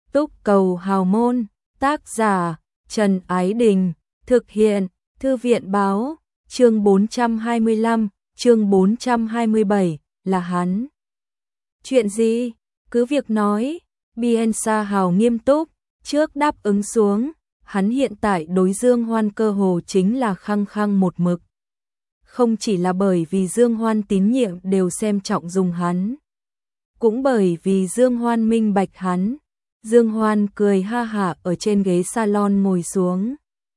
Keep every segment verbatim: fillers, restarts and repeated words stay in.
Túc cầu hào môn, tác giả Trần Ái Đình, thực hiện Thư viện báo, chương bốn trăm hai mươi lăm, chương bốn trăm hai mươi bảy, là hắn. Chuyện gì? Cứ việc nói, Bianca hào nghiêm túc, trước đáp ứng xuống, hắn hiện tại đối Dương Hoan cơ hồ chính là khăng khăng một mực. Không chỉ là bởi vì Dương Hoan tín nhiệm đều xem trọng dùng hắn, cũng bởi vì Dương Hoan minh bạch hắn. Dương Hoan cười ha hả ở trên ghế salon ngồi xuống,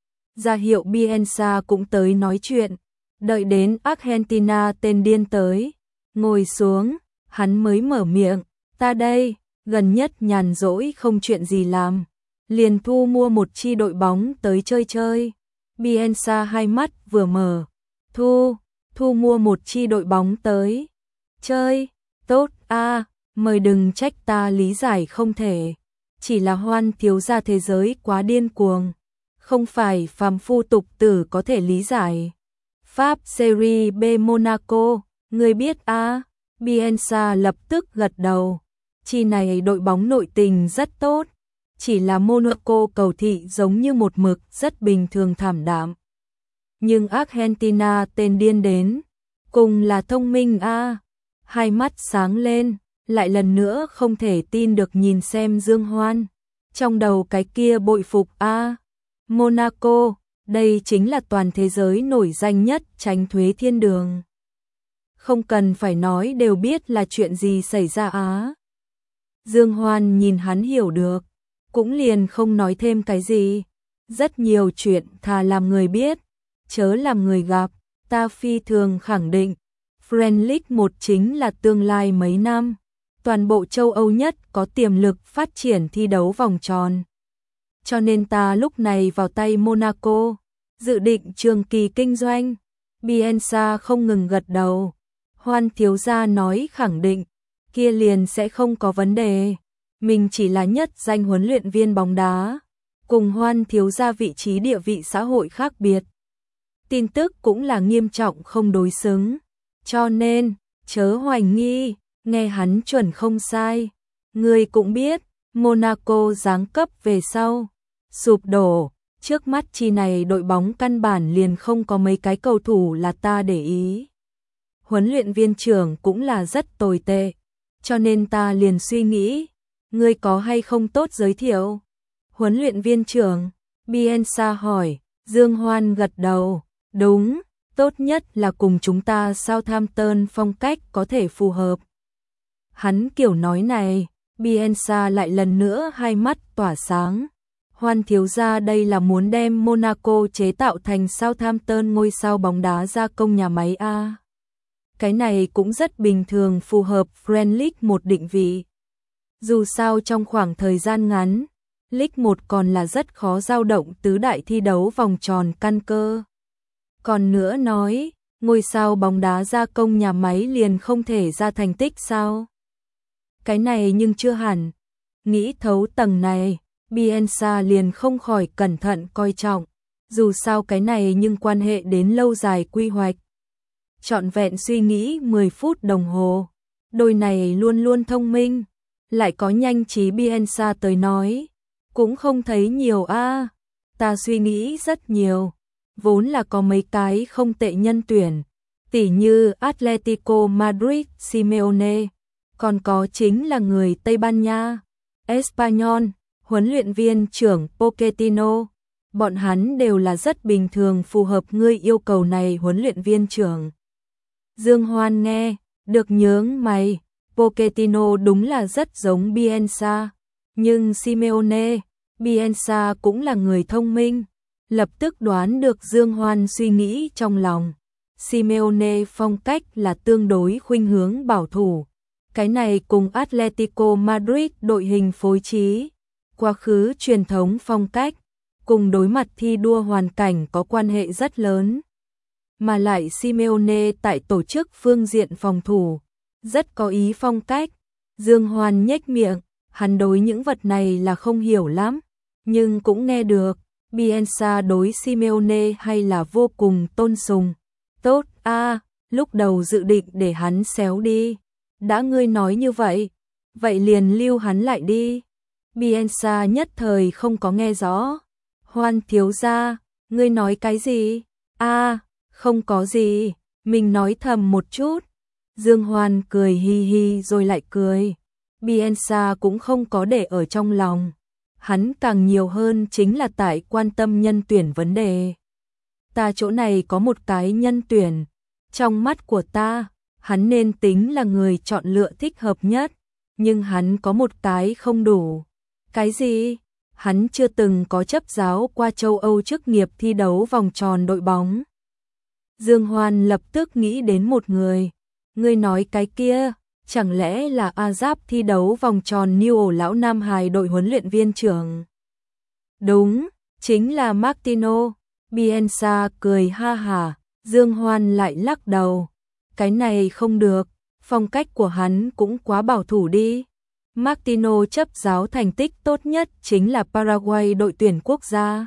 ra hiệu Bianca cũng tới nói chuyện. Đợi đến Argentina tên điên tới, ngồi xuống, hắn mới mở miệng, ta đây, gần nhất nhàn rỗi không chuyện gì làm, liền thu mua một chi đội bóng tới chơi chơi. Bianca hai mắt vừa mở, thu, thu mua một chi đội bóng tới chơi, tốt a, à, mời đừng trách ta lý giải không thể, chỉ là Hoan thiếu gia thế giới quá điên cuồng, không phải phàm phu tục tử có thể lý giải. Pháp Serie B Monaco, người biết a? À? Bianca lập tức gật đầu. Chi này đội bóng nội tình rất tốt, chỉ là Monaco cầu thị giống như một mực rất bình thường thảm đạm. Nhưng Argentina tên điên đến, cùng là thông minh a. À? Hai mắt sáng lên, lại lần nữa không thể tin được nhìn xem Dương Hoan. Trong đầu cái kia bội phục a. À? Monaco, đây chính là toàn thế giới nổi danh nhất tránh thuế thiên đường. Không cần phải nói đều biết là chuyện gì xảy ra á. Dương Hoan nhìn hắn hiểu được, cũng liền không nói thêm cái gì. Rất nhiều chuyện thà làm người biết, chớ làm người gặp, ta phi thường khẳng định. Premier League một chính là tương lai mấy năm, toàn bộ châu Âu nhất có tiềm lực phát triển thi đấu vòng tròn. Cho nên ta lúc này vào tay Monaco, dự định trường kỳ kinh doanh. Bianca không ngừng gật đầu. Hoan thiếu gia nói khẳng định, kia liền sẽ không có vấn đề. Mình chỉ là nhất danh huấn luyện viên bóng đá, cùng Hoan thiếu gia vị trí địa vị xã hội khác biệt. Tin tức cũng là nghiêm trọng không đối xứng. Cho nên, chớ hoài nghi, nghe hắn chuẩn không sai. Người cũng biết, Monaco giáng cấp về sau, sụp đổ, trước mắt chi này đội bóng căn bản liền không có mấy cái cầu thủ là ta để ý. Huấn luyện viên trưởng cũng là rất tồi tệ, cho nên ta liền suy nghĩ, ngươi có hay không tốt giới thiệu? Huấn luyện viên trưởng, Bianca hỏi. Dương Hoan gật đầu, đúng, tốt nhất là cùng chúng ta Southampton phong cách có thể phù hợp. Hắn kiểu nói này, Bianca lại lần nữa hai mắt tỏa sáng. Hoan thiếu gia đây là muốn đem Monaco chế tạo thành Southampton ngôi sao bóng đá gia công nhà máy a. Cái này cũng rất bình thường phù hợp Premier League một định vị. Dù sao trong khoảng thời gian ngắn, League một còn là rất khó dao động tứ đại thi đấu vòng tròn căn cơ. Còn nữa nói, ngôi sao bóng đá gia công nhà máy liền không thể ra thành tích sao? Cái này nhưng chưa hẳn. Nghĩ thấu tầng này, Bianca liền không khỏi cẩn thận coi trọng. Dù sao cái này nhưng quan hệ đến lâu dài quy hoạch. Trọn vẹn suy nghĩ mười phút đồng hồ. Đôi này luôn luôn thông minh. Lại có nhanh trí. Bianca tới nói, cũng không thấy nhiều a. À, ta suy nghĩ rất nhiều. Vốn là có mấy cái không tệ nhân tuyển, tỉ như Atletico Madrid Simeone, còn có chính là người Tây Ban Nha, Espanyol, huấn luyện viên trưởng Pochettino. Bọn hắn đều là rất bình thường phù hợp ngươi yêu cầu này huấn luyện viên trưởng. Dương Hoan nghe, được nhướng mày, Pochettino đúng là rất giống Bianca, nhưng Simeone, Bianca cũng là người thông minh, lập tức đoán được Dương Hoan suy nghĩ trong lòng. Simeone phong cách là tương đối khuynh hướng bảo thủ, cái này cùng Atletico Madrid đội hình phối trí, quá khứ truyền thống phong cách, cùng đối mặt thi đua hoàn cảnh có quan hệ rất lớn. Mà lại Simeone tại tổ chức phương diện phòng thủ, rất có ý phong cách. Dương Hoan nhếch miệng, hắn đối những vật này là không hiểu lắm, nhưng cũng nghe được. Bianca đối Simeone hay là vô cùng tôn sùng. Tốt a, à, lúc đầu dự định để hắn xéo đi. Đã ngươi nói như vậy, vậy liền lưu hắn lại đi. Bielsa nhất thời không có nghe rõ. Hoan thiếu gia, ngươi nói cái gì? A, à, không có gì, mình nói thầm một chút. Dương Hoan cười hi hi rồi lại cười. Bielsa cũng không có để ở trong lòng. Hắn càng nhiều hơn chính là tại quan tâm nhân tuyển vấn đề. Ta chỗ này có một cái nhân tuyển. Trong mắt của ta, hắn nên tính là người chọn lựa thích hợp nhất. Nhưng hắn có một cái không đủ. Cái gì? Hắn chưa từng có chấp giáo qua châu Âu chức nghiệp thi đấu vòng tròn đội bóng. Dương Hoan lập tức nghĩ đến một người. Ngươi nói cái kia, chẳng lẽ là A Giáp thi đấu vòng tròn New ổ lão Nam Hải đội huấn luyện viên trưởng? Đúng, chính là Martino. Bielsa cười ha hả, Dương Hoan lại lắc đầu. Cái này không được, phong cách của hắn cũng quá bảo thủ đi. Martino chấp giáo thành tích tốt nhất chính là Paraguay đội tuyển quốc gia.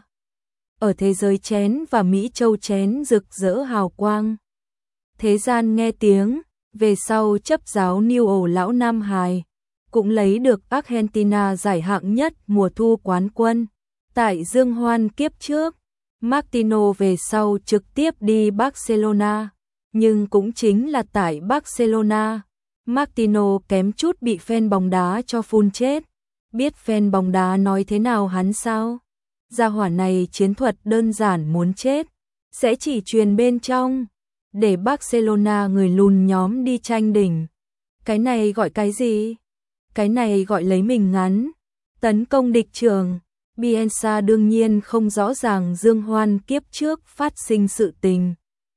Ở thế giới chén và Mỹ châu chén rực rỡ hào quang. Thế gian nghe tiếng, về sau chấp giáo New ổ lão Nam Hải, cũng lấy được Argentina giải hạng nhất mùa thu quán quân. Tại Dương Hoan kiếp trước, Martino về sau trực tiếp đi Barcelona, nhưng cũng chính là tại Barcelona, Martino kém chút bị fan bóng đá cho phun chết. Biết fan bóng đá nói thế nào hắn sao? Gia hỏa này chiến thuật đơn giản muốn chết, sẽ chỉ truyền bên trong, để Barcelona người lùn nhóm đi tranh đỉnh. Cái này gọi cái gì? Cái này gọi lấy mình ngắn, tấn công địch trường. Bielsa đương nhiên không rõ ràng Dương Hoan kiếp trước phát sinh sự tình.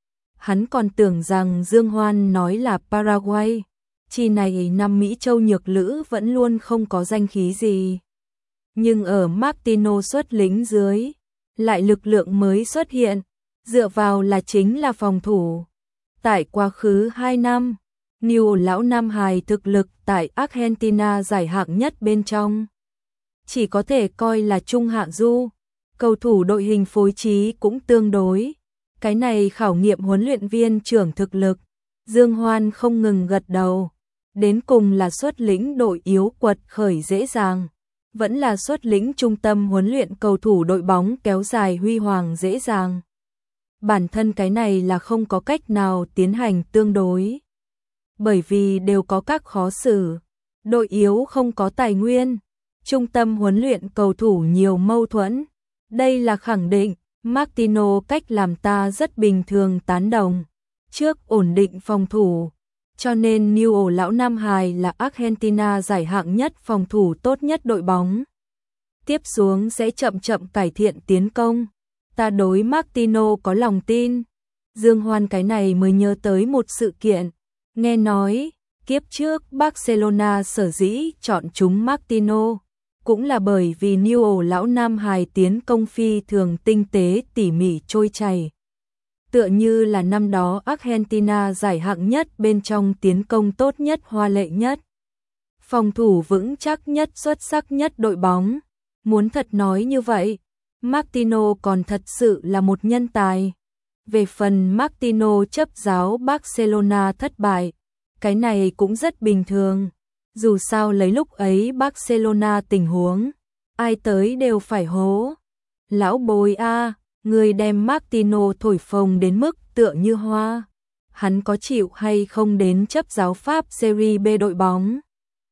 Hắn còn tưởng rằng Dương Hoan nói là Paraguay. Chi này năm Mỹ châu nhược lữ vẫn luôn không có danh khí gì. Nhưng ở Martino xuất lính dưới, lại lực lượng mới xuất hiện, dựa vào là chính là phòng thủ. Tại quá khứ hai năm, New ổ lão Nam Hải thực lực tại Argentina giải hạng nhất bên trong. Chỉ có thể coi là trung hạng du, cầu thủ đội hình phối trí cũng tương đối. Cái này khảo nghiệm huấn luyện viên trưởng thực lực. Dương Hoan không ngừng gật đầu. Đến cùng là xuất lĩnh đội yếu quật khởi dễ dàng, vẫn là xuất lĩnh trung tâm huấn luyện cầu thủ đội bóng kéo dài huy hoàng dễ dàng. Bản thân cái này là không có cách nào tiến hành tương đối. Bởi vì đều có các khó xử. Đội yếu không có tài nguyên, trung tâm huấn luyện cầu thủ nhiều mâu thuẫn. Đây là khẳng định. Martino cách làm ta rất bình thường tán đồng. Trước ổn định phòng thủ, cho nên New ổ lão Nam Hải là Argentina giải hạng nhất phòng thủ tốt nhất đội bóng. Tiếp xuống sẽ chậm chậm cải thiện tiến công. Ta đối Martino có lòng tin. Dương Hoan cái này mới nhớ tới một sự kiện. Nghe nói, kiếp trước Barcelona sở dĩ chọn chúng Martino, cũng là bởi vì New ổ lão Nam Hải tiến công phi thường tinh tế tỉ mỉ trôi chảy. Tựa như là năm đó Argentina giải hạng nhất bên trong tiến công tốt nhất hoa lệ nhất. Phòng thủ vững chắc nhất xuất sắc nhất đội bóng. Muốn thật nói như vậy, Martino còn thật sự là một nhân tài. Về phần Martino chấp giáo Barcelona thất bại, cái này cũng rất bình thường. Dù sao lấy lúc ấy Barcelona tình huống, ai tới đều phải hố. Lão bồi a, người đem Martino thổi phồng đến mức tựa như hoa. Hắn có chịu hay không đến chấp giáo Pháp Serie B đội bóng?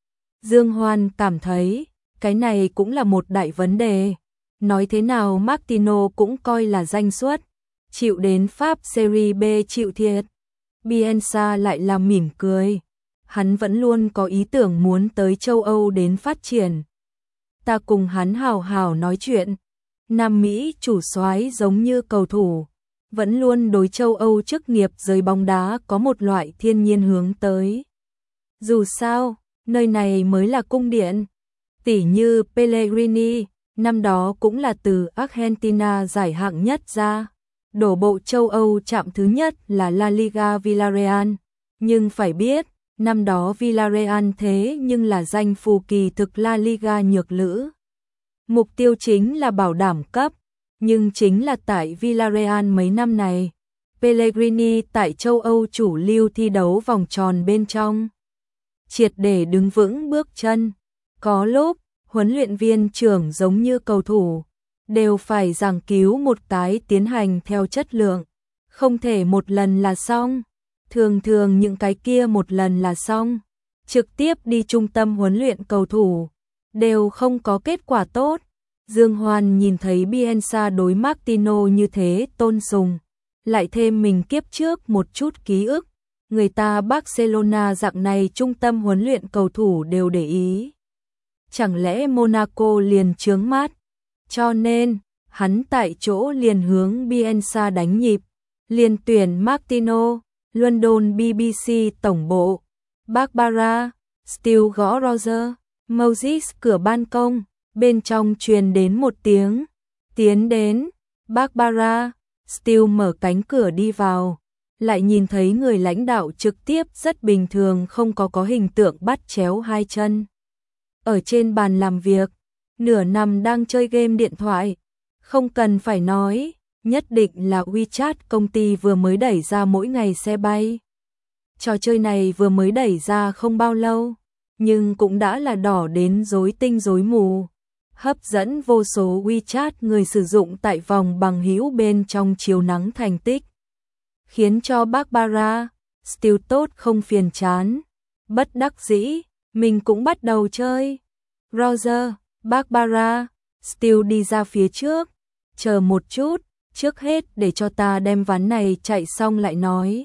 Dương Hoan cảm thấy, cái này cũng là một đại vấn đề. Nói thế nào Martino cũng coi là danh xuất, chịu đến Pháp Serie B chịu thiệt. Bielsa lại là mỉm cười. Hắn vẫn luôn có ý tưởng muốn tới châu Âu đến phát triển. Ta cùng hắn hào hào nói chuyện. Nam Mỹ chủ soái giống như cầu thủ, vẫn luôn đối châu Âu chức nghiệp giới bóng đá có một loại thiên nhiên hướng tới. Dù sao, nơi này mới là cung điện. Tỉ như Pellegrini, năm đó cũng là từ Argentina giải hạng nhất ra. Đổ bộ châu Âu chạm thứ nhất là La Liga Villarreal. Nhưng phải biết, năm đó Villarreal thế nhưng là danh phù kỳ thực La Liga nhược lữ. Mục tiêu chính là bảo đảm cấp, nhưng chính là tại Villarreal mấy năm này, Pellegrini tại châu Âu chủ lưu thi đấu vòng tròn bên trong. Triệt để đứng vững bước chân, có lúc, huấn luyện viên trưởng giống như cầu thủ, đều phải giảng cứu một cái tiến hành theo chất lượng, không thể một lần là xong. Thường thường những cái kia một lần là xong, trực tiếp đi trung tâm huấn luyện cầu thủ, đều không có kết quả tốt. Dương Hoan nhìn thấy Bielsa đối Martino như thế tôn sùng, lại thêm mình kiếp trước một chút ký ức, người ta Barcelona dạng này trung tâm huấn luyện cầu thủ đều để ý. Chẳng lẽ Monaco liền chướng mắt? Cho nên, hắn tại chỗ liền hướng Bielsa đánh nhịp, liền tuyển Martino. London B B C tổng bộ. Barbara Steele gõ Roger Moses cửa ban công, bên trong truyền đến một tiếng. Tiến đến. Barbara Steele mở cánh cửa đi vào, lại nhìn thấy người lãnh đạo trực tiếp rất bình thường, không có có hình tượng bắt chéo hai chân. Ở trên bàn làm việc, nửa nằm đang chơi game điện thoại. Không cần phải nói, nhất định là WeChat công ty vừa mới đẩy ra mỗi ngày xe bay. Trò chơi này vừa mới đẩy ra không bao lâu, nhưng cũng đã là đỏ đến rối tinh rối mù, hấp dẫn vô số WeChat người sử dụng tại vòng bằng hữu bên trong chiếu nắng thành tích, khiến cho Barbara Steele tốt không phiền chán. Bất đắc dĩ, mình cũng bắt đầu chơi. Roger, Barbara Steele đi ra phía trước, chờ một chút, trước hết để cho ta đem ván này chạy xong lại nói.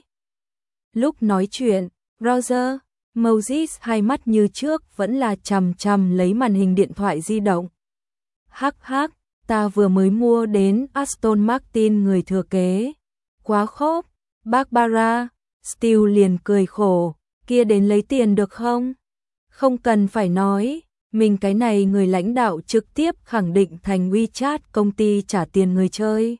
Lúc nói chuyện, Roger Moses hai mắt như trước vẫn là chằm chằm lấy màn hình điện thoại di động. Hắc hắc, ta vừa mới mua đến Aston Martin người thừa kế. Quá khốp. Barbara Steele liền cười khổ, kia đến lấy tiền được không? Không cần phải nói, mình cái này người lãnh đạo trực tiếp khẳng định thành WeChat công ty trả tiền người chơi.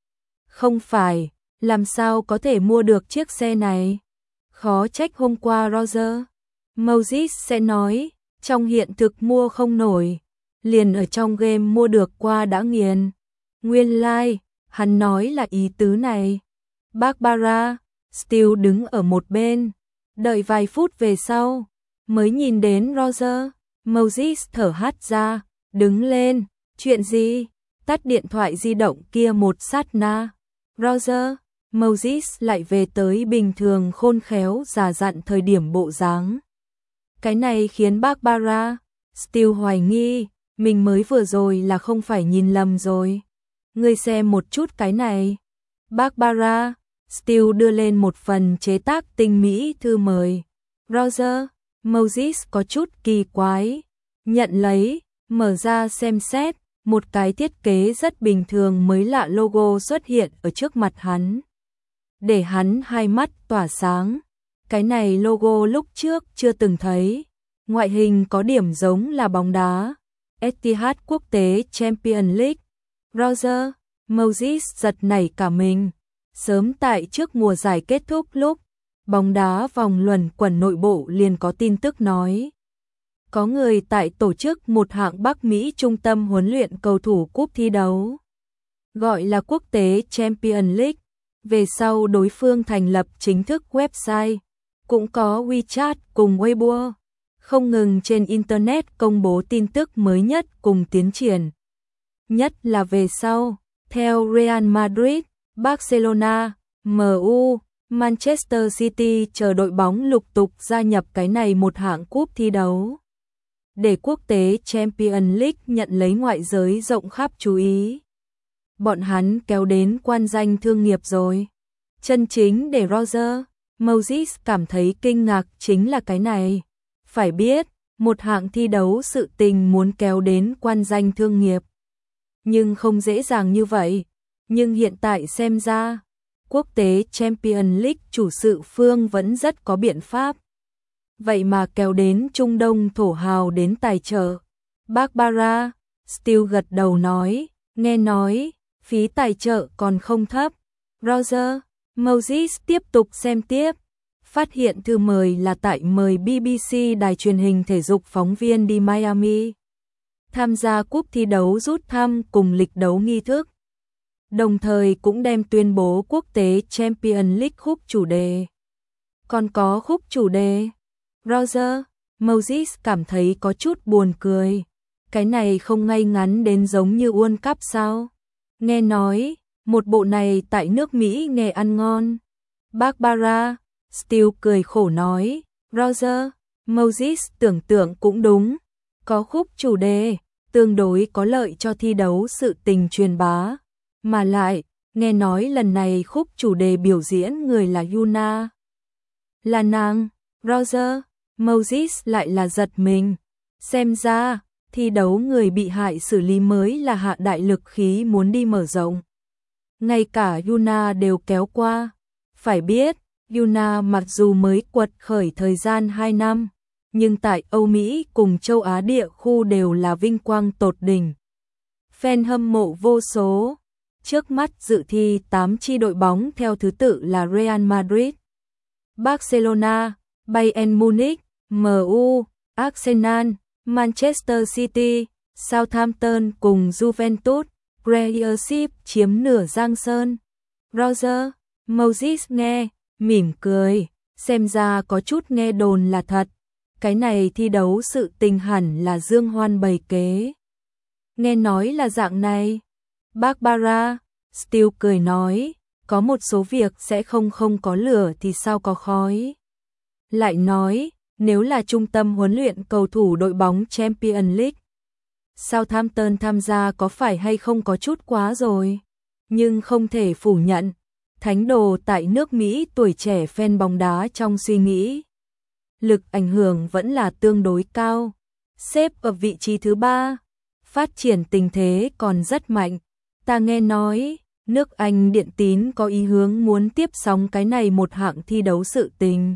Không phải, làm sao có thể mua được chiếc xe này? Khó trách hôm qua Roger Moses sẽ nói, trong hiện thực mua không nổi, liền ở trong game mua được qua đã nghiền. Nguyên lai, like, hắn nói là ý tứ này. Barbara Steele đứng ở một bên, đợi vài phút về sau, mới nhìn đến Roger Moses thở hắt ra, đứng lên, chuyện gì? Tắt điện thoại di động kia một sát na. Roger Moses lại về tới bình thường khôn khéo già dặn thời điểm bộ dáng. Cái này khiến Barbara Steele hoài nghi, mình mới vừa rồi là không phải nhìn lầm rồi. Ngươi xem một chút cái này. Barbara Steele đưa lên một phần chế tác tinh mỹ thư mời. Roger Moses có chút kỳ quái, nhận lấy, mở ra xem xét, một cái thiết kế rất bình thường mới lạ logo xuất hiện ở trước mặt hắn. Để hắn hai mắt tỏa sáng. Cái này logo lúc trước chưa từng thấy, ngoại hình có điểm giống là bóng đá. Etihad Quốc tế Champions League. Roger Moses giật nảy cả mình. Sớm tại trước mùa giải kết thúc lúc bóng đá vòng luẩn quẩn nội bộ liền có tin tức nói, có người tại tổ chức một hạng Bắc Mỹ trung tâm huấn luyện cầu thủ cúp thi đấu, gọi là Quốc tế Champions League. Về sau đối phương thành lập chính thức website, cũng có WeChat cùng Weibo, không ngừng trên Internet công bố tin tức mới nhất cùng tiến triển. Nhất là về sau, theo Real Madrid, Barcelona, em u, Manchester City chờ đội bóng lục tục gia nhập cái này một hạng cúp thi đấu. Để quốc tế Champions League nhận lấy ngoại giới rộng khắp chú ý. Bọn hắn kéo đến quan danh thương nghiệp rồi. Chân chính để Roger Moses cảm thấy kinh ngạc chính là cái này. Phải biết, một hạng thi đấu sự tình muốn kéo đến quan danh thương nghiệp. Nhưng không dễ dàng như vậy. Nhưng hiện tại xem ra, quốc tế Champions League chủ sự phương vẫn rất có biện pháp. Vậy mà kéo đến Trung Đông thổ hào đến tài trợ. Barbara Steele gật đầu nói, nghe nói, phí tài trợ còn không thấp. Roger Moses tiếp tục xem tiếp. Phát hiện thư mời là tại mời bê bê xê đài truyền hình thể dục phóng viên đi Miami. Tham gia cúp thi đấu rút thăm cùng lịch đấu nghi thức. Đồng thời cũng đem tuyên bố quốc tế Champions League khúc chủ đề. Còn có khúc chủ đề. Roger Moses cảm thấy có chút buồn cười. cái này không ngay ngắn đến giống như World Cup sao? Nghe nói, một bộ này tại nước Mỹ nghe ăn ngon. Barbara Steele cười khổ nói, Roger, Moses tưởng tượng cũng đúng, có khúc chủ đề, tương đối có lợi cho thi đấu sự tình truyền bá. Mà lại, nghe nói lần này khúc chủ đề biểu diễn người là Yuna. Là nàng, Roger, Moses lại là giật mình. Xem ra, thi đấu người bị hại xử lý mới là hạ đại lực khí muốn đi mở rộng. Ngay cả Yuna đều kéo qua. Phải biết, Yuna mặc dù mới quật khởi thời gian hai năm, nhưng tại Âu Mỹ cùng châu Á địa khu đều là vinh quang tột đỉnh. Fan hâm mộ vô số. Trước mắt dự thi tám chi đội bóng theo thứ tự là Real Madrid, Barcelona, Bayern Munich, em u, Arsenal, Manchester City, Southampton cùng Juventus. Premiership chiếm nửa giang sơn. Roger, Moses nghe, mỉm cười, xem ra có chút nghe đồn là thật. Cái này thi đấu sự tình hẳn là Dương Hoan bày kế. Nghe nói là dạng này. Barbara Steele cười nói, có một số việc sẽ không không có lửa thì sao có khói. Lại nói, nếu là trung tâm huấn luyện cầu thủ đội bóng Champions League, Southampton tham gia có phải hay không có chút quá rồi. Nhưng không thể phủ nhận, thánh đồ tại nước Mỹ tuổi trẻ fan bóng đá trong suy nghĩ. Lực ảnh hưởng vẫn là tương đối cao, xếp ở vị trí thứ ba, phát triển tình thế còn rất mạnh. Ta nghe nói, nước Anh Điện Tín có ý hướng muốn tiếp sóng cái này một hạng thi đấu sự tình.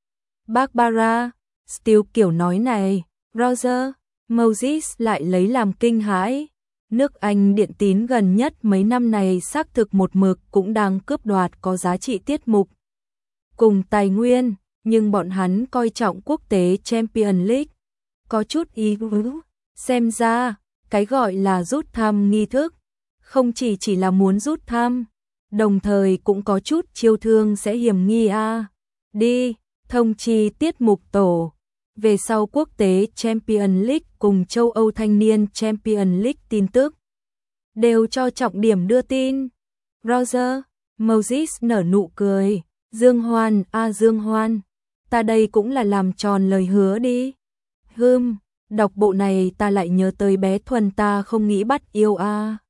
Barbara Steele kiểu nói này, Roger, Moses lại lấy làm kinh hãi. Nước Anh Điện Tín gần nhất mấy năm này xác thực một mực cũng đang cướp đoạt có giá trị tiết mục cùng tài nguyên, nhưng bọn hắn coi trọng quốc tế Champions League, có chút ý tứ. Xem ra, cái gọi là rút thăm nghi thức, không chỉ chỉ là muốn rút thăm, đồng thời cũng có chút chiêu thương sẽ hiểm nghi a. À. Đi, thông chi tiết mục tổ. Về sau quốc tế Champions League cùng châu Âu thanh niên Champions League tin tức, đều cho trọng điểm đưa tin. Roger, Moses nở nụ cười, Dương Hoan, a à Dương Hoan, ta đây cũng là làm tròn lời hứa đi. Hừm, đọc bộ này ta lại nhớ tới bé Thuần ta không nghĩ bắt yêu a. À.